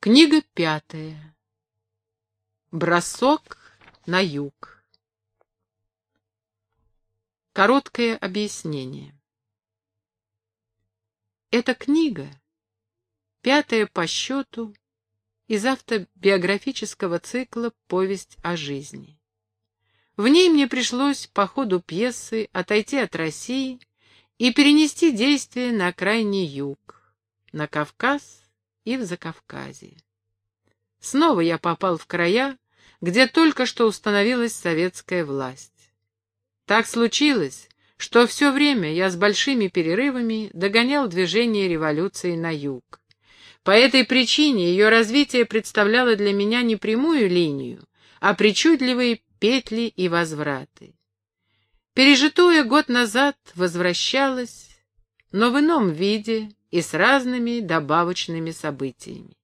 Книга 5. Бросок на юг. Короткое объяснение. Эта книга, 5-я по счету, из автобиографического цикла «Повесть о жизни». В ней мне пришлось по ходу пьесы отойти от России и перенести действие на крайний юг, на Кавказ и в Закавказье. Снова я попал в края, где только что установилась советская власть. Так случилось, что все время я с большими перерывами догонял движение революции на юг. По этой причине ее развитие представляло для меня не прямую линию, а причудливые петли и возвраты. Пережитое год назад возвращалось, но в ином виде и с разными добавочными событиями.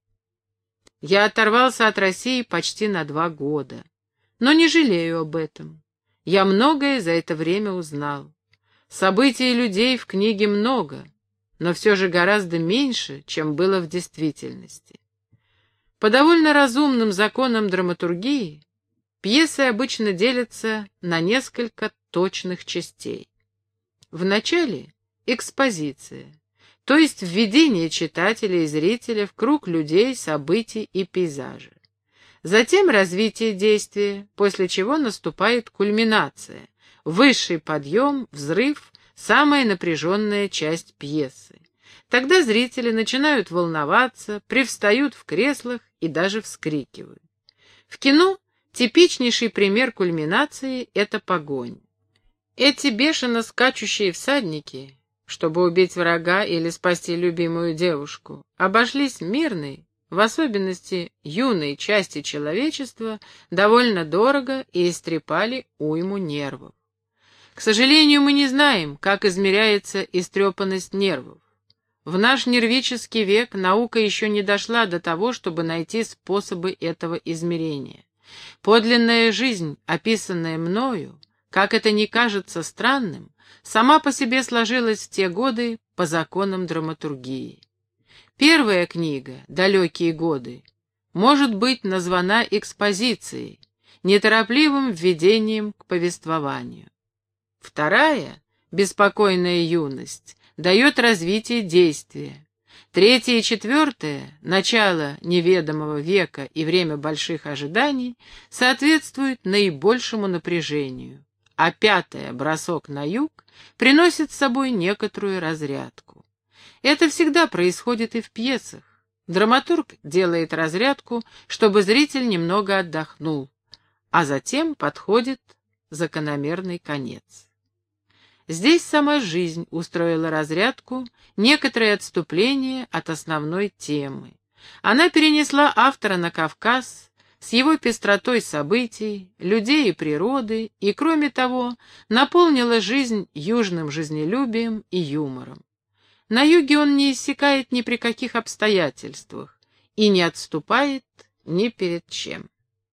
Я оторвался от России почти на 2 года, но не жалею об этом. Я многое за это время узнал. Событий и людей в книге много, но все же гораздо меньше, чем было в действительности. По довольно разумным законам драматургии пьесы обычно делятся на несколько точных частей. В начале — экспозиция, то есть введение читателя и зрителя в круг людей, событий и пейзажа. Затем развитие действия, после чего наступает кульминация, высший подъем, взрыв, самая напряженная часть пьесы. Тогда зрители начинают волноваться, привстают в креслах и даже вскрикивают. В кино типичнейший пример кульминации — это погонь. Эти бешено скачущие всадники, чтобы убить врага или спасти любимую девушку, обошлись мирной, в особенности юной части человечества, довольно дорого и истрепали уйму нервов. К сожалению, мы не знаем, как измеряется истрепанность нервов. В наш нервический век наука еще не дошла до того, чтобы найти способы этого измерения. Подлинная жизнь, описанная мною, как это ни кажется странным, сама по себе сложилась в те годы по законам драматургии. Первая книга «Далекие годы» может быть названа экспозицией, неторопливым введением к повествованию. Вторая, «Беспокойная юность», дает развитие действия. Третья и четвертая, начало неведомого века и время больших ожиданий, соответствуют наибольшему напряжению, а пятая, бросок на юг, приносит с собой некоторую разрядку. Это всегда происходит и в пьесах. Драматург делает разрядку, чтобы зритель немного отдохнул, а затем подходит закономерный конец. Здесь сама жизнь устроила разрядку, некоторое отступление от основной темы. Она перенесла автора на Кавказ с его пестротой событий, людей и природы, и, кроме того, наполнила жизнь южным жизнелюбием и юмором. На юге он не иссякает ни при каких обстоятельствах и не отступает ни перед чем.